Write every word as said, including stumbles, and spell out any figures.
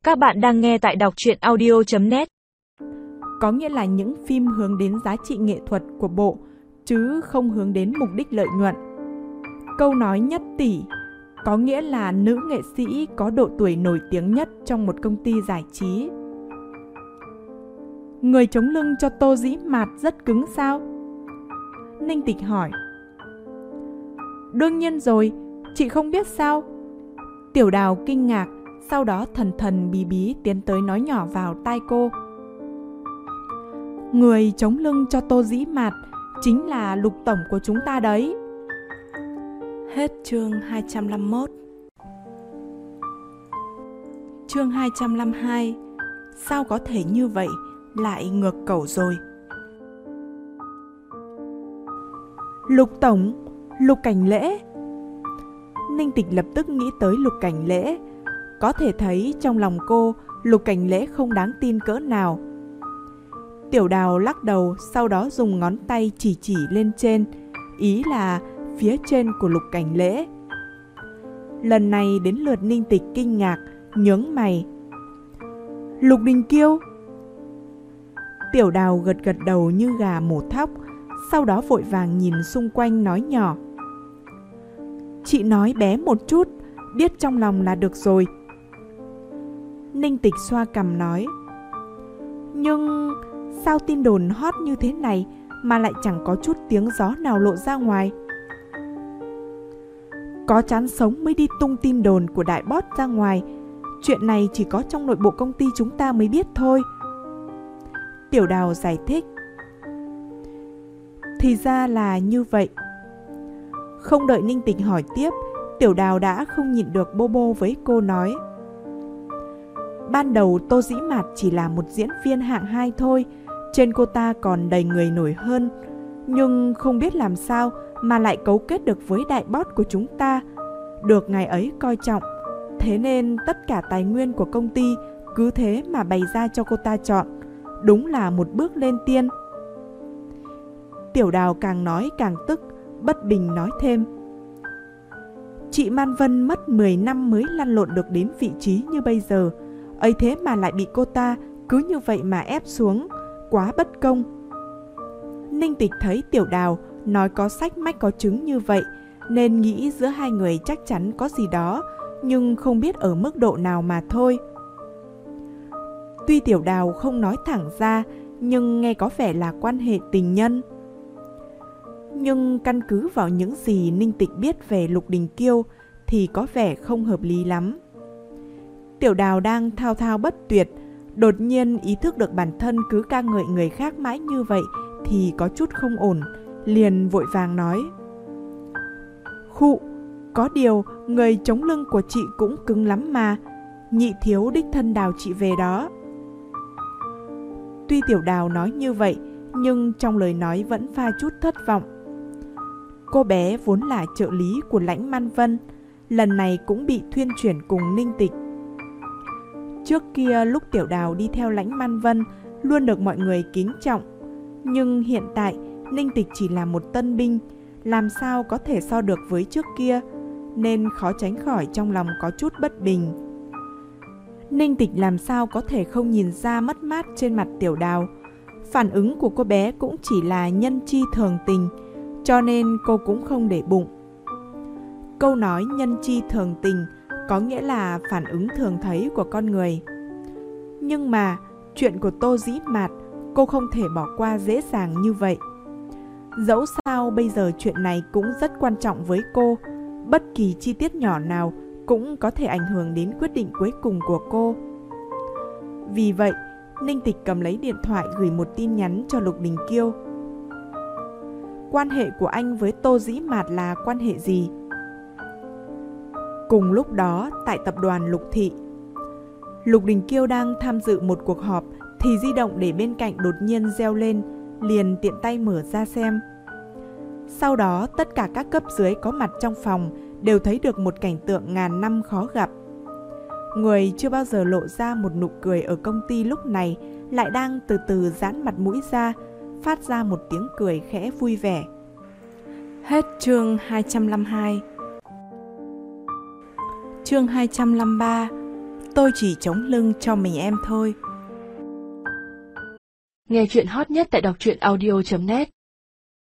Các bạn đang nghe tại đọc truyện audio chấm net. Có nghĩa là những phim hướng đến giá trị nghệ thuật của bộ, chứ không hướng đến mục đích lợi nhuận. Câu nói nhất tỷ có nghĩa là nữ nghệ sĩ có độ tuổi nổi tiếng nhất trong một công ty giải trí. Người chống lưng cho Tô Dĩ Mạt rất cứng sao? Ninh Tịch hỏi. Đương nhiên rồi, chị không biết sao? Tiểu Đào kinh ngạc, sau đó thần thần bí bí tiến tới nói nhỏ vào tai cô. Người chống lưng cho Tô Dĩ Mạt chính là Lục tổng của chúng ta đấy. Hết chương hai trăm năm mươi mốt. Chương hai trăm năm mươi hai. Sao có thể như vậy, lại ngược cẩu rồi. Lục tổng, Lục Cảnh Lễ. Ninh Tịch lập tức nghĩ tới Lục Cảnh Lễ. Có thể thấy trong lòng cô, Lục Cảnh Lễ không đáng tin cỡ nào. Tiểu Đào lắc đầu, sau đó dùng ngón tay chỉ chỉ lên trên, ý là phía trên của Lục Cảnh Lễ. Lần này đến lượt Ninh Tịch kinh ngạc, nhướng mày. Lục Đình Kiêu. Tiểu Đào gật gật đầu như gà mổ thóc, sau đó vội vàng nhìn xung quanh nói nhỏ. Chị nói bé một chút, biết trong lòng là được rồi. Ninh Tịch xoa cằm nói. Nhưng sao tin đồn hot như thế này mà lại chẳng có chút tiếng gió nào lộ ra ngoài? Có chán sống mới đi tung tin đồn của đại boss ra ngoài. Chuyện này chỉ có trong nội bộ công ty chúng ta mới biết thôi. Tiểu Đào giải thích. Thì ra là như vậy. Không đợi Ninh Tịch hỏi tiếp, Tiểu Đào đã không nhịn được bô bô với cô nói. Ban đầu Tô Dĩ Mạt chỉ là một diễn viên hạng hai thôi, trên cô ta còn đầy người nổi hơn. Nhưng không biết làm sao mà lại cấu kết được với đại boss của chúng ta, được ngài ấy coi trọng. Thế nên tất cả tài nguyên của công ty cứ thế mà bày ra cho cô ta chọn. Đúng là một bước lên tiên. Tiểu Đào càng nói càng tức, bất bình nói thêm. Chị Man Vân mất mười năm mới lăn lộn được đến vị trí như bây giờ, ấy thế mà lại bị cô ta cứ như vậy mà ép xuống, quá bất công. Ninh Tịch thấy Tiểu Đào nói có sách mách có chứng như vậy, nên nghĩ giữa hai người chắc chắn có gì đó, nhưng không biết ở mức độ nào mà thôi. Tuy Tiểu Đào không nói thẳng ra, nhưng nghe có vẻ là quan hệ tình nhân. Nhưng căn cứ vào những gì Ninh Tịch biết về Lục Đình Kiêu thì có vẻ không hợp lý lắm. Tiểu Đào đang thao thao bất tuyệt, đột nhiên ý thức được bản thân cứ ca ngợi người khác mãi như vậy thì có chút không ổn, liền vội vàng nói. Khụ, có điều người chống lưng của chị cũng cứng lắm mà, nhị thiếu đích thân đào chị về đó. Tuy Tiểu Đào nói như vậy, nhưng trong lời nói vẫn pha chút thất vọng. Cô bé vốn là trợ lý của Lãnh Man Vân, lần này cũng bị thuyên chuyển cùng Ninh Tịch. Trước kia lúc Tiểu Đào đi theo Lãnh Man Vân luôn được mọi người kính trọng, nhưng hiện tại Ninh Tịch chỉ là một tân binh, làm sao có thể so được với trước kia, nên khó tránh khỏi trong lòng có chút bất bình. Ninh Tịch làm sao có thể không nhìn ra mất mát trên mặt Tiểu Đào. Phản ứng của cô bé cũng chỉ là nhân chi thường tình, cho nên cô cũng không để bụng. Câu nói nhân chi thường tình có nghĩa là phản ứng thường thấy của con người. Nhưng mà chuyện của Tô Dĩ Mạt cô không thể bỏ qua dễ dàng như vậy. Dẫu sao bây giờ chuyện này cũng rất quan trọng với cô, bất kỳ chi tiết nhỏ nào cũng có thể ảnh hưởng đến quyết định cuối cùng của cô. Vì vậy, Ninh Tịch cầm lấy điện thoại gửi một tin nhắn cho Lục Đình Kiêu. Quan hệ của anh với Tô Dĩ Mạt là quan hệ gì? Cùng lúc đó, tại tập đoàn Lục Thị, Lục Đình Kiêu đang tham dự một cuộc họp thì di động để bên cạnh đột nhiên reo lên, liền tiện tay mở ra xem. Sau đó, tất cả các cấp dưới có mặt trong phòng đều thấy được một cảnh tượng ngàn năm khó gặp. Người chưa bao giờ lộ ra một nụ cười ở công ty lúc này lại đang từ từ giãn mặt mũi ra, phát ra một tiếng cười khẽ vui vẻ. Hết chương hai trăm năm mươi hai. Chương hai trăm năm mươi ba. tôi chỉ chống lưng cho mình em thôi. Nghe chuyện hot nhất tại đọc truyện audio chấm net.